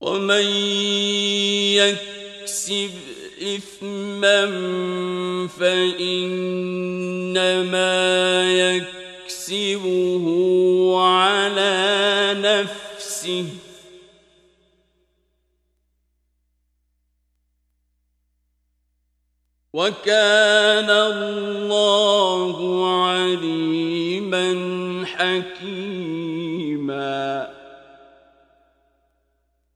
ومن يكسب إثما فإنما يكسبه على نفسه وكان الله